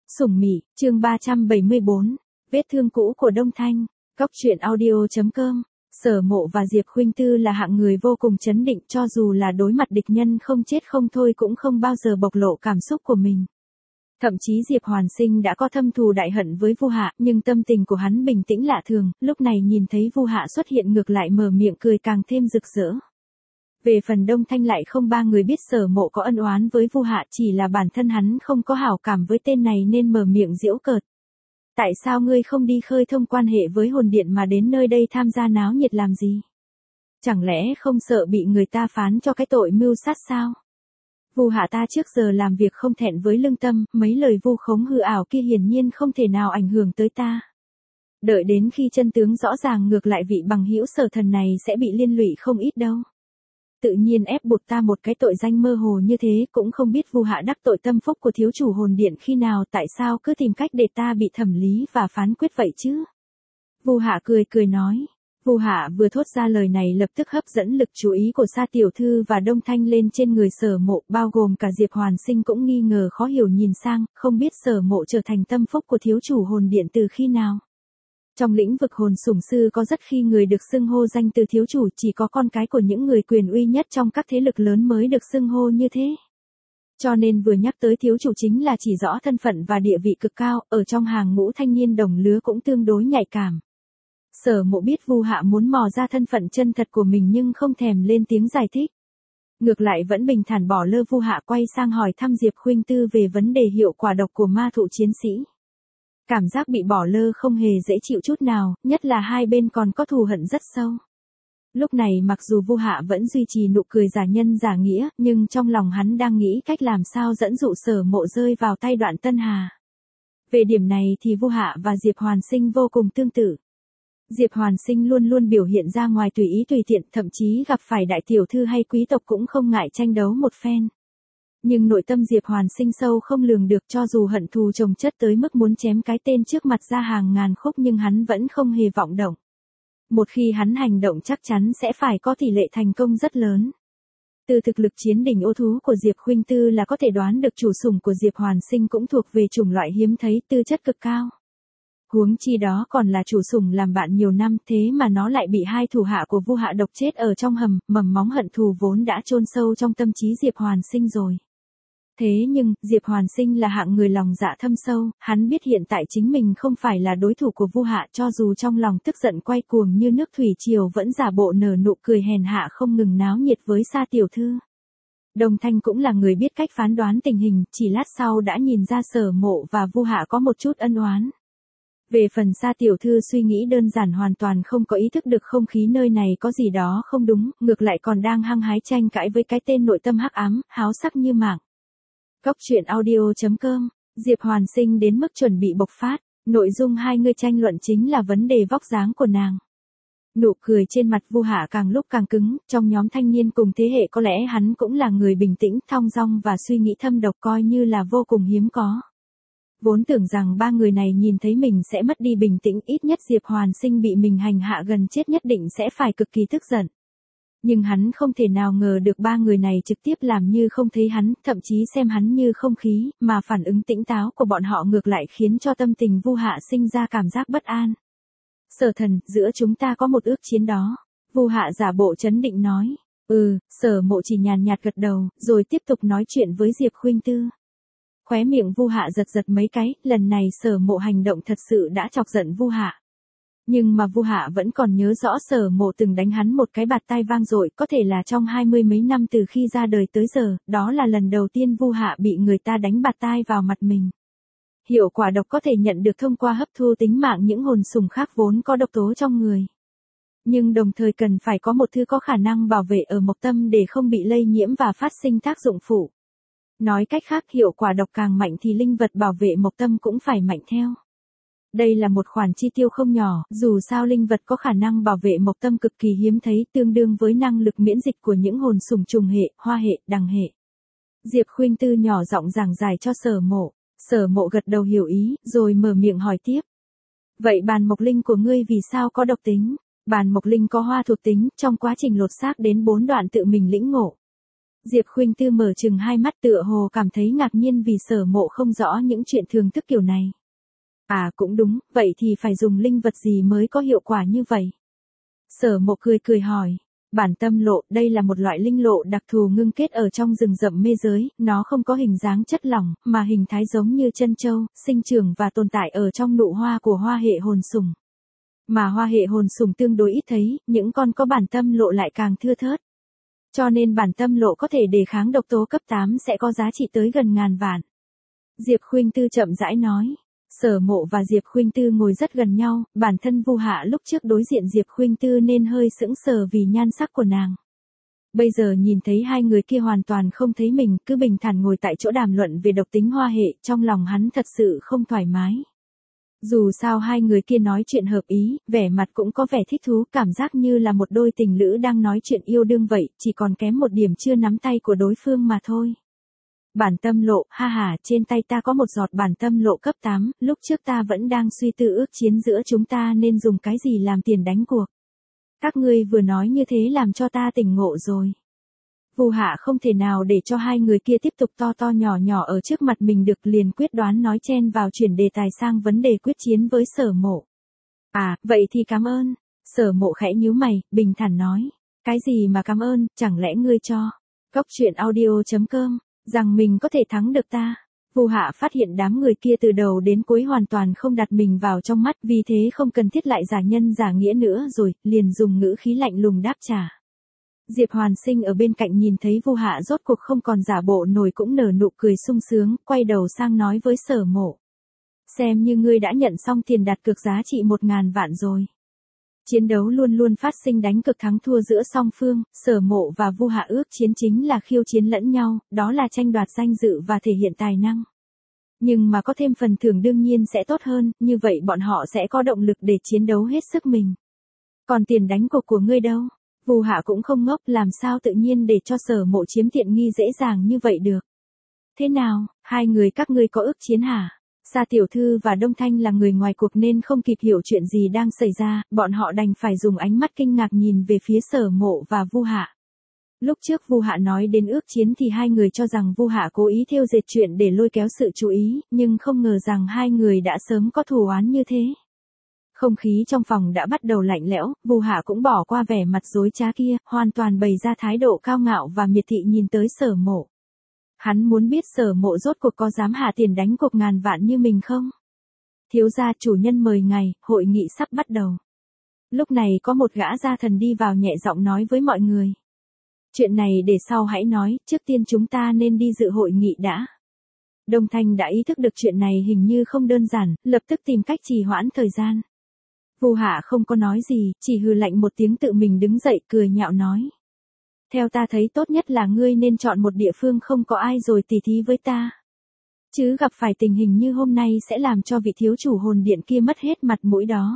Sủng Mị, chương 374, vết thương cũ của Đông Thanh, Cóc truyện audio.com. Sở Mộ và Diệp Khuynh Tư là hạng người vô cùng trấn định, cho dù là đối mặt địch nhân không chết không thôi cũng không bao giờ bộc lộ cảm xúc của mình. Thậm chí Diệp Hoàn Sinh đã có thâm thù đại hận với Vu Hạ, nhưng tâm tình của hắn bình tĩnh lạ thường, lúc này nhìn thấy Vu Hạ xuất hiện ngược lại mở miệng cười càng thêm rực rỡ. Về phần Đông Thanh lại không ba người biết Sở Mộ có ân oán với Vu Hạ, chỉ là bản thân hắn không có hảo cảm với tên này nên mở miệng giễu cợt. Tại sao ngươi không đi khơi thông quan hệ với hồn điện mà đến nơi đây tham gia náo nhiệt làm gì? Chẳng lẽ không sợ bị người ta phán cho cái tội mưu sát sao? Vu Hạ ta trước giờ làm việc không thẹn với lương tâm, mấy lời vu khống hư ảo kia hiển nhiên không thể nào ảnh hưởng tới ta. Đợi đến khi chân tướng rõ ràng ngược lại vị bằng hữu Sở thần này sẽ bị liên lụy không ít đâu. Tự nhiên ép buộc ta một cái tội danh mơ hồ như thế, cũng không biết Vu Hạ đắc tội tâm phúc của thiếu chủ hồn điện khi nào, tại sao cứ tìm cách để ta bị thẩm lý và phán quyết vậy chứ? Vu Hạ cười cười nói. Vu Hạ vừa thốt ra lời này lập tức hấp dẫn lực chú ý của Sa tiểu thư và Đông Thanh lên trên người Sở Mộ, bao gồm cả Diệp Hoàn Sinh cũng nghi ngờ khó hiểu nhìn sang, không biết Sở Mộ trở thành tâm phúc của thiếu chủ hồn điện từ khi nào. Trong lĩnh vực hồn sủng sư có rất khi người được xưng hô danh từ thiếu chủ, chỉ có con cái của những người quyền uy nhất trong các thế lực lớn mới được xưng hô như thế. Cho nên vừa nhắc tới thiếu chủ chính là chỉ rõ thân phận và địa vị cực cao, ở trong hàng ngũ thanh niên đồng lứa cũng tương đối nhạy cảm. Sở Mộ biết Vu Hạ muốn mò ra thân phận chân thật của mình nhưng không thèm lên tiếng giải thích. Ngược lại vẫn bình thản bỏ lơ Vu Hạ, quay sang hỏi thăm Diệp Khuynh Tư về vấn đề hiệu quả độc của ma thụ chiến sĩ. Cảm giác bị bỏ lơ không hề dễ chịu chút nào, nhất là hai bên còn có thù hận rất sâu. Lúc này mặc dù Vu Hạ vẫn duy trì nụ cười giả nhân giả nghĩa, nhưng trong lòng hắn đang nghĩ cách làm sao dẫn dụ Sở Mộ rơi vào tay Đoạn Tân Hà. Về điểm này thì Vu Hạ và Diệp Hoàn Sinh vô cùng tương tự. Diệp Hoàn Sinh luôn luôn biểu hiện ra ngoài tùy ý tùy tiện, thậm chí gặp phải đại tiểu thư hay quý tộc cũng không ngại tranh đấu một phen. Nhưng nội tâm Diệp Hoàn Sinh sâu không lường được, cho dù hận thù chồng chất tới mức muốn chém cái tên trước mặt ra hàng ngàn khúc nhưng hắn vẫn không hề vọng động. Một khi hắn hành động chắc chắn sẽ phải có tỷ lệ thành công rất lớn. Từ thực lực chiến đỉnh ô thú của Diệp Khuynh Tư là có thể đoán được chủ sủng của Diệp Hoàn Sinh cũng thuộc về chủng loại hiếm thấy, tư chất cực cao. Huống chi đó còn là chủ sủng làm bạn nhiều năm, thế mà nó lại bị hai thủ hạ của Vu Hạ độc chết ở trong hầm, mầm móng hận thù vốn đã chôn sâu trong tâm trí Diệp Hoàn Sinh rồi. Thế nhưng, Diệp Hoàn Sinh là hạng người lòng dạ thâm sâu, hắn biết hiện tại chính mình không phải là đối thủ của Vu Hạ, cho dù trong lòng tức giận quay cuồng như nước thủy triều vẫn giả bộ nở nụ cười hèn hạ không ngừng náo nhiệt với Sa tiểu thư. Đông Thanh cũng là người biết cách phán đoán tình hình, chỉ lát sau đã nhìn ra Sở Mộ và Vu Hạ có một chút ân oán. Về phần Sa tiểu thư suy nghĩ đơn giản, hoàn toàn không có ý thức được không khí nơi này có gì đó không đúng, ngược lại còn đang hăng hái tranh cãi với cái tên nội tâm hắc ám, háo sắc như mạng. Cóc truyện audio.com. Diệp Hoàn Sinh đến mức chuẩn bị bộc phát, nội dung hai người tranh luận chính là vấn đề vóc dáng của nàng. Nụ cười trên mặt Vu Hạ càng lúc càng cứng, trong nhóm thanh niên cùng thế hệ có lẽ hắn cũng là người bình tĩnh, thong dong và suy nghĩ thâm độc, coi như là vô cùng hiếm có. Vốn tưởng rằng ba người này nhìn thấy mình sẽ mất đi bình tĩnh, ít nhất Diệp Hoàn Sinh bị mình hành hạ gần chết nhất định sẽ phải cực kỳ tức giận. Nhưng hắn không thể nào ngờ được ba người này trực tiếp làm như không thấy hắn, thậm chí xem hắn như không khí, mà phản ứng tĩnh táo của bọn họ ngược lại khiến cho tâm tình Vu Hạ sinh ra cảm giác bất an. Sở thần, giữa chúng ta có một ước chiến đó. Vu Hạ giả bộ trấn định nói. Sở Mộ chỉ nhàn nhạt gật đầu, rồi tiếp tục nói chuyện với Diệp Khuynh Tư. Khóe miệng Vu Hạ giật giật mấy cái, lần này Sở Mộ hành động thật sự đã chọc giận Vu Hạ. Nhưng mà Vu Hạ vẫn còn nhớ rõ Sở Mộ từng đánh hắn một cái bạt tai vang dội, có thể là trong 20 mấy năm từ khi ra đời tới giờ, đó là lần đầu tiên Vu Hạ bị người ta đánh bạt tai vào mặt mình. Hiệu quả độc có thể nhận được thông qua hấp thu tính mạng những hồn sủng khác vốn có độc tố trong người. Nhưng đồng thời cần phải có một thứ có khả năng bảo vệ ở mộc tâm để không bị lây nhiễm và phát sinh tác dụng phụ. Nói cách khác, hiệu quả độc càng mạnh thì linh vật bảo vệ mộc tâm cũng phải mạnh theo. Đây là một khoản chi tiêu không nhỏ, dù sao linh vật có khả năng bảo vệ mộc tâm cực kỳ hiếm thấy, tương đương với năng lực miễn dịch của những hồn sủng trùng hệ, hoa hệ, đằng hệ. Diệp Khuynh Tư nhỏ giọng giảng giải cho Sở Mộ. Sở Mộ gật đầu hiểu ý, rồi mở miệng hỏi tiếp. Vậy bàn mộc linh của ngươi vì sao có độc tính? Bàn mộc linh có hoa thuộc tính, trong quá trình lột xác đến 4 đoạn tự mình lĩnh ngộ. Diệp Khuynh Tư mở trừng hai mắt tựa hồ cảm thấy ngạc nhiên vì Sở Mộ không rõ những chuyện thường thức kiểu này. À cũng đúng, vậy thì phải dùng linh vật gì mới có hiệu quả như vậy? Sở Mộ cười cười hỏi. Bản tâm lộ, đây là một loại linh lộ đặc thù ngưng kết ở trong rừng rậm mê giới, nó không có hình dáng chất lỏng, mà hình thái giống như chân châu, sinh trưởng và tồn tại ở trong nụ hoa của hoa hệ hồn sủng. Mà hoa hệ hồn sủng tương đối ít thấy, những con có bản tâm lộ lại càng thưa thớt. Cho nên bản tâm lộ có thể đề kháng độc tố cấp 8 sẽ có giá trị tới gần ngàn vạn. Diệp Khuynh Tư chậm rãi nói. Sở Mộ và Diệp Khuynh Tư ngồi rất gần nhau, bản thân Vu Hạ lúc trước đối diện Diệp Khuynh Tư nên hơi sững sờ vì nhan sắc của nàng. Bây giờ nhìn thấy hai người kia hoàn toàn không thấy mình, cứ bình thản ngồi tại chỗ đàm luận về độc tính hoa hệ, trong lòng hắn thật sự không thoải mái. Dù sao hai người kia nói chuyện hợp ý, vẻ mặt cũng có vẻ thích thú, cảm giác như là một đôi tình lữ đang nói chuyện yêu đương vậy, chỉ còn kém một điểm chưa nắm tay của đối phương mà thôi. Bản tâm lộ, ha ha, trên tay ta có một giọt bản tâm lộ cấp 8, lúc trước ta vẫn đang suy tư ước chiến giữa chúng ta nên dùng cái gì làm tiền đánh cuộc. Các ngươi vừa nói như thế làm cho ta tỉnh ngộ rồi. Vu Hạ không thể nào để cho hai người kia tiếp tục to to nhỏ nhỏ ở trước mặt mình được, liền quyết đoán nói chen vào chuyển đề tài sang vấn đề quyết chiến với Sở Mộ. À, vậy thì cảm ơn. Sở Mộ khẽ nhíu mày, bình thản nói. Cái gì mà cảm ơn, chẳng lẽ ngươi cho Cốc Truyện Audio.com rằng mình có thể thắng được ta? Vu Hạ phát hiện đám người kia từ đầu đến cuối hoàn toàn không đặt mình vào trong mắt, vì thế không cần thiết lại giả nhân giả nghĩa nữa rồi, liền dùng ngữ khí lạnh lùng đáp trả. Diệp Hoàn Sinh ở bên cạnh nhìn thấy Vu Hạ rốt cuộc không còn giả bộ nổi cũng nở nụ cười sung sướng, quay đầu sang nói với Sở Mộ. Xem như ngươi đã nhận xong tiền đặt cược giá trị 1.000 vạn rồi. Chiến đấu luôn luôn phát sinh đánh cực thắng thua giữa song phương, Sở Mộ và Vu Hạ ước chiến chính là khiêu chiến lẫn nhau, đó là tranh đoạt danh dự và thể hiện tài năng. Nhưng mà có thêm phần thưởng đương nhiên sẽ tốt hơn, như vậy bọn họ sẽ có động lực để chiến đấu hết sức mình. Còn tiền đánh cuộc của ngươi đâu? Vu Hạ cũng không ngốc, làm sao tự nhiên để cho Sở Mộ chiếm tiện nghi dễ dàng như vậy được. Thế nào, hai người các ngươi có ước chiến hả? Sa tiểu thư và Đông Thanh là người ngoài cuộc nên không kịp hiểu chuyện gì đang xảy ra, bọn họ đành phải dùng ánh mắt kinh ngạc nhìn về phía Sở Mộ và Vu Hạ. Lúc trước Vu Hạ nói đến ước chiến thì hai người cho rằng Vu Hạ cố ý thêu dệt chuyện để lôi kéo sự chú ý, nhưng không ngờ rằng hai người đã sớm có thù oán như thế. Không khí trong phòng đã bắt đầu lạnh lẽo, Vu Hạ cũng bỏ qua vẻ mặt dối trá kia, hoàn toàn bày ra thái độ cao ngạo và miệt thị nhìn tới Sở Mộ. Hắn muốn biết Sở Mộ rốt cuộc có dám hạ tiền đánh cuộc ngàn vạn như mình không? Thiếu gia, chủ nhân mời ngài, hội nghị sắp bắt đầu. Lúc này có một gã gia thần đi vào nhẹ giọng nói với mọi người. Chuyện này để sau hãy nói, trước tiên chúng ta nên đi dự hội nghị đã. Đông Thanh đã ý thức được chuyện này hình như không đơn giản, lập tức tìm cách trì hoãn thời gian. Vu Hạ không có nói gì, chỉ hừ lạnh một tiếng tự mình đứng dậy cười nhạo nói. Theo ta thấy tốt nhất là ngươi nên chọn một địa phương không có ai rồi tỉ thí với ta. Chứ gặp phải tình hình như hôm nay sẽ làm cho vị thiếu chủ hồn điện kia mất hết mặt mũi đó.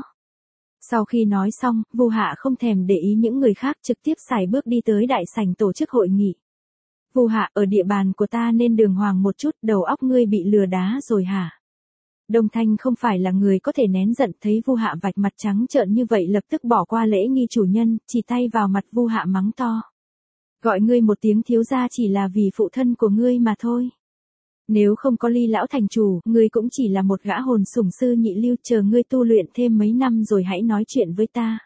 Sau khi nói xong, Vu Hạ không thèm để ý những người khác, trực tiếp sải bước đi tới đại sảnh tổ chức hội nghị. Vu Hạ, ở địa bàn của ta nên đường hoàng một chút, đầu óc ngươi bị lừa đá rồi hả? Đông Thanh không phải là người có thể nén giận, thấy Vu Hạ vạch mặt trắng trợn như vậy lập tức bỏ qua lễ nghi chủ nhân, chỉ tay vào mặt Vu Hạ mắng to. Gọi ngươi một tiếng thiếu gia chỉ là vì phụ thân của ngươi mà thôi. Nếu không có Ly lão thành chủ, ngươi cũng chỉ là một gã hồn sủng sư nhị lưu, chờ ngươi tu luyện thêm mấy năm rồi hãy nói chuyện với ta.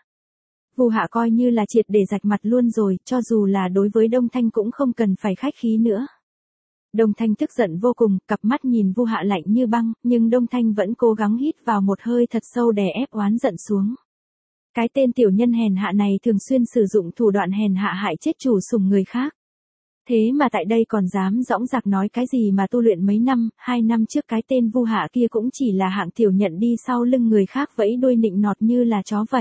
Vu Hạ coi như là triệt để rạch mặt luôn rồi, cho dù là đối với Đông Thanh cũng không cần phải khách khí nữa. Đông Thanh tức giận vô cùng, cặp mắt nhìn Vu Hạ lạnh như băng, nhưng Đông Thanh vẫn cố gắng hít vào một hơi thật sâu đè ép oán giận xuống. Cái tên tiểu nhân hèn hạ này thường xuyên sử dụng thủ đoạn hèn hạ hại chết chủ sủng người khác. Thế mà tại đây còn dám dõng dạc nói cái gì mà tu luyện mấy năm, 2 năm trước cái tên Vu Hạ kia cũng chỉ là hạng tiểu nhận đi sau lưng người khác vẫy đuôi nịnh nọt như là chó vậy.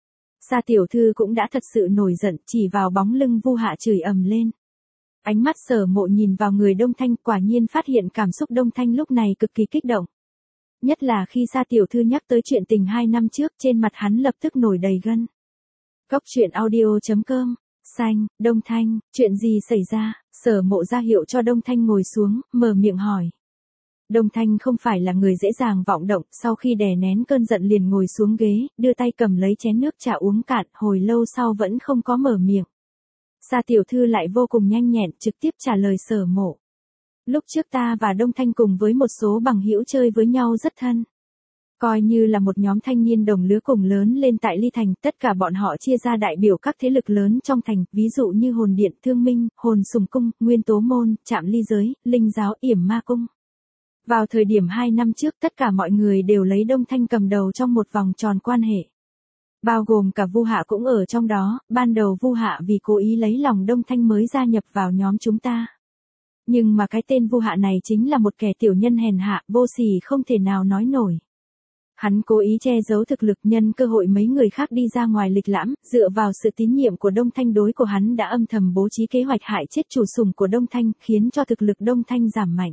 Sa tiểu thư cũng đã thật sự nổi giận, chỉ vào bóng lưng Vu Hạ chửi ầm lên. Ánh mắt Sở Mộ nhìn vào người Đông Thanh, quả nhiên phát hiện cảm xúc Đông Thanh lúc này cực kỳ kích động. Nhất là khi Sa tiểu thư nhắc tới chuyện tình 2 năm trước, trên mặt hắn lập tức nổi đầy gân. Cốc Truyện Audio.com. Xanh, Đông Thanh, chuyện gì xảy ra? Sở Mộ ra hiệu cho Đông Thanh ngồi xuống, mở miệng hỏi. Đông Thanh không phải là người dễ dàng vọng động, sau khi đè nén cơn giận liền ngồi xuống ghế, đưa tay cầm lấy chén nước trà uống cạn, hồi lâu sau vẫn không có mở miệng. Sa tiểu thư lại vô cùng nhanh nhẹn trực tiếp trả lời Sở Mộ. Lúc trước ta và Đông Thanh cùng với một số bằng hữu chơi với nhau rất thân. Coi như là một nhóm thanh niên đồng lứa cùng lớn lên tại Ly Thành, tất cả bọn họ chia ra đại biểu các thế lực lớn trong thành, ví dụ như Hồn Điện, Thương Minh, Hồn Sùng Cung, Nguyên Tố Môn, Trạm Ly Giới, Linh Giáo, Yểm Ma Cung. Vào thời điểm 2 năm trước tất cả mọi người đều lấy Đông Thanh cầm đầu trong một vòng tròn quan hệ. Bao gồm cả Vu Hạ cũng ở trong đó, ban đầu Vu Hạ vì cố ý lấy lòng Đông Thanh mới gia nhập vào nhóm chúng ta. Nhưng mà cái tên Vu Hạ này chính là một kẻ tiểu nhân hèn hạ, vô sỉ không thể nào nói nổi. Hắn cố ý che giấu thực lực, nhân cơ hội mấy người khác đi ra ngoài lịch lãm, dựa vào sự tín nhiệm của Đông Thanh đối của hắn đã âm thầm bố trí kế hoạch hại chết chủ sủng của Đông Thanh, khiến cho thực lực Đông Thanh giảm mạnh.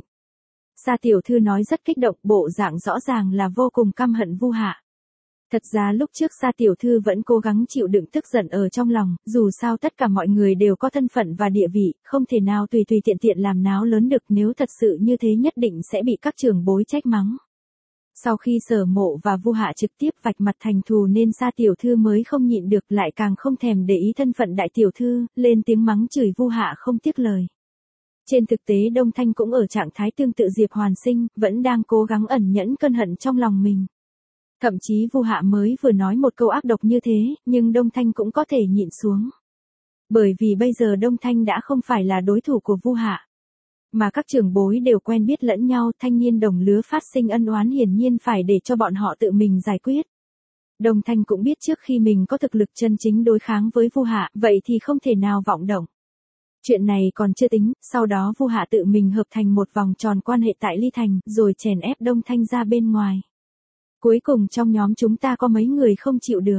Sa tiểu thư nói rất kích động, bộ dạng rõ ràng là vô cùng căm hận Vu Hạ. Thật ra lúc trước Sa tiểu thư vẫn cố gắng chịu đựng tức giận ở trong lòng, dù sao tất cả mọi người đều có thân phận và địa vị, không thể nào tùy tùy tiện tiện làm náo lớn được, nếu thật sự như thế nhất định sẽ bị các trưởng bối trách mắng. Sau khi Sở Mộ và Vu Hạ trực tiếp vạch mặt thành thù nên Sa tiểu thư mới không nhịn được, lại càng không thèm để ý thân phận đại tiểu thư, lên tiếng mắng chửi Vu Hạ không tiếc lời. Trên thực tế Đông Thanh cũng ở trạng thái tương tự Diệp Hoàn Sinh, vẫn đang cố gắng ẩn nhẫn cơn hận trong lòng mình. Thậm chí Vu Hạ mới vừa nói một câu ác độc như thế, nhưng Đông Thanh cũng có thể nhịn xuống. Bởi vì bây giờ Đông Thanh đã không phải là đối thủ của Vu Hạ. Mà các trưởng bối đều quen biết lẫn nhau, thanh niên đồng lứa phát sinh ân oán hiển nhiên phải để cho bọn họ tự mình giải quyết. Đông Thanh cũng biết trước khi mình có thực lực chân chính đối kháng với Vu Hạ, vậy thì không thể nào vọng động. Chuyện này còn chưa tính, sau đó Vu Hạ tự mình hợp thành một vòng tròn quan hệ tại Ly Thành, rồi chèn ép Đông Thanh ra bên ngoài. Cuối cùng trong nhóm chúng ta có mấy người không chịu được.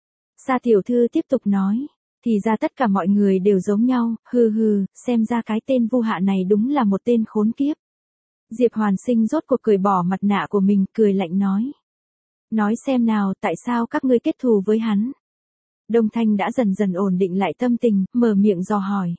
Sa tiểu thư tiếp tục nói, thì ra tất cả mọi người đều giống nhau, xem ra cái tên Vu Hạ này đúng là một tên khốn kiếp. Diệp Hoàn Sinh rốt cuộc cười bỏ mặt nạ của mình, cười lạnh nói. Nói xem nào, tại sao các ngươi kết thù với hắn? Đông Thanh đã dần dần ổn định lại tâm tình, mở miệng dò hỏi.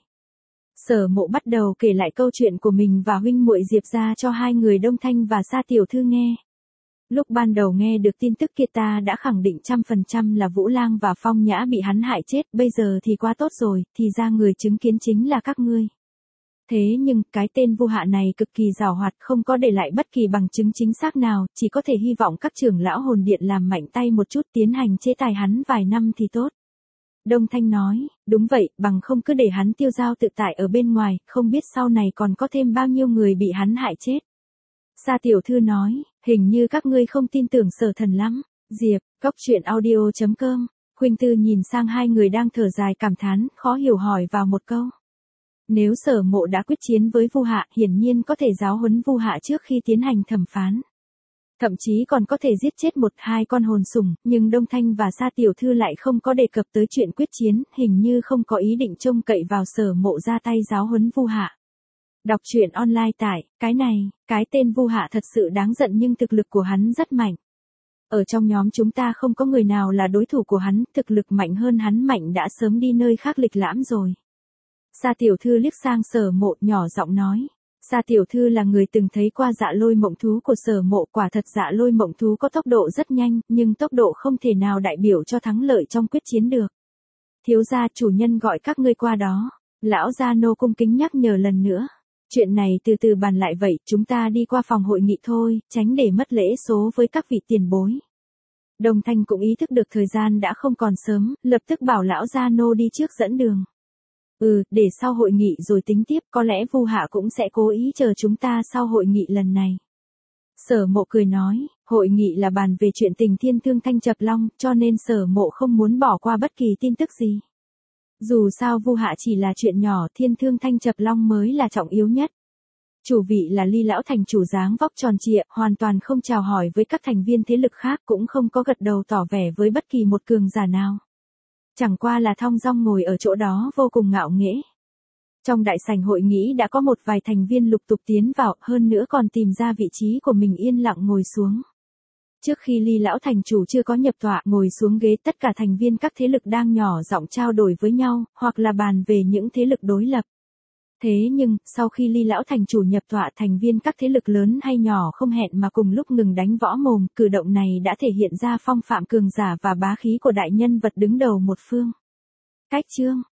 Sở Mộ bắt đầu kể lại câu chuyện của mình và huynh muội Diệp gia cho hai người Đông Thanh và Sa tiểu thư nghe. Lúc ban đầu nghe được tin tức kia ta đã khẳng định 100% là Vũ Lang và Phong Nhã bị hắn hại chết, bây giờ thì quá tốt rồi, thì ra người chứng kiến chính là các ngươi. Thế nhưng, cái tên Vu Hạ này cực kỳ giàu hoạt, không có để lại bất kỳ bằng chứng chính xác nào, chỉ có thể hy vọng các trưởng lão hồn điện làm mạnh tay một chút tiến hành chế tài hắn vài năm thì tốt. Đông Thanh nói, đúng vậy, bằng không cứ để hắn tiêu dao tự tại ở bên ngoài, không biết sau này còn có thêm bao nhiêu người bị hắn hại chết. Sa tiểu thư nói, hình như các ngươi không tin tưởng Sở Thần lắm. Diệp, Cốc Truyện Audio.com. Khuynh Tư nhìn sang hai người đang thở dài cảm thán, khó hiểu hỏi vào một câu. Nếu Sở Mộ đã quyết chiến với Vu Hạ, hiển nhiên có thể giáo huấn Vu Hạ trước khi tiến hành thẩm phán. Thậm chí còn có thể giết chết 1-2 con hồn sủng, nhưng Đông Thanh và Sa tiểu thư lại không có đề cập tới chuyện quyết chiến, hình như không có ý định trông cậy vào Sở Mộ ra tay giáo huấn Vu Hạ. Đọc truyện online tại, cái tên Vu Hạ thật sự đáng giận nhưng thực lực của hắn rất mạnh. Ở trong nhóm chúng ta không có người nào là đối thủ của hắn, thực lực mạnh hơn hắn mạnh đã sớm đi nơi khác lịch lãm rồi. Sa tiểu thư liếc sang Sở Mộ nhỏ giọng nói. Sa tiểu thư là người từng thấy qua Dạ Lôi Mộng Thú của Sở Mộ, quả thật Dạ Lôi Mộng Thú có tốc độ rất nhanh, nhưng tốc độ không thể nào đại biểu cho thắng lợi trong quyết chiến được. Thiếu gia chủ nhân gọi các ngươi qua đó. Lão gia nô cung kính nhắc nhở lần nữa. Chuyện này từ từ bàn lại vậy, chúng ta đi qua phòng hội nghị thôi, tránh để mất lễ số với các vị tiền bối. Đông Thanh cũng ý thức được thời gian đã không còn sớm, lập tức bảo lão gia nô đi trước dẫn đường. Để sau hội nghị rồi tính tiếp, có lẽ Vu Hạ cũng sẽ cố ý chờ chúng ta sau hội nghị lần này. Sở Mộ cười nói, hội nghị là bàn về chuyện tình Thiên Thương Thanh Chập Long, cho nên Sở Mộ không muốn bỏ qua bất kỳ tin tức gì. Dù sao Vu Hạ chỉ là chuyện nhỏ, Thiên Thương Thanh Chập Long mới là trọng yếu nhất. Chủ vị là Ly lão thành chủ dáng vóc tròn trịa, hoàn toàn không chào hỏi với các thành viên thế lực khác, cũng không có gật đầu tỏ vẻ với bất kỳ một cường giả nào. Chẳng qua là thong dong ngồi ở chỗ đó vô cùng ngạo nghễ. Trong đại sảnh hội nghị đã có một vài thành viên lục tục tiến vào, hơn nữa còn tìm ra vị trí của mình yên lặng ngồi xuống. Trước khi Ly lão thành chủ chưa có nhập tọa ngồi xuống ghế, tất cả thành viên các thế lực đang nhỏ giọng trao đổi với nhau, hoặc là bàn về những thế lực đối lập. Thế nhưng, sau khi Ly lão thành chủ nhập tọa, thành viên các thế lực lớn hay nhỏ không hẹn mà cùng lúc ngừng đánh võ mồm, cử động này đã thể hiện ra phong phạm cường giả và bá khí của đại nhân vật đứng đầu một phương. Cách chương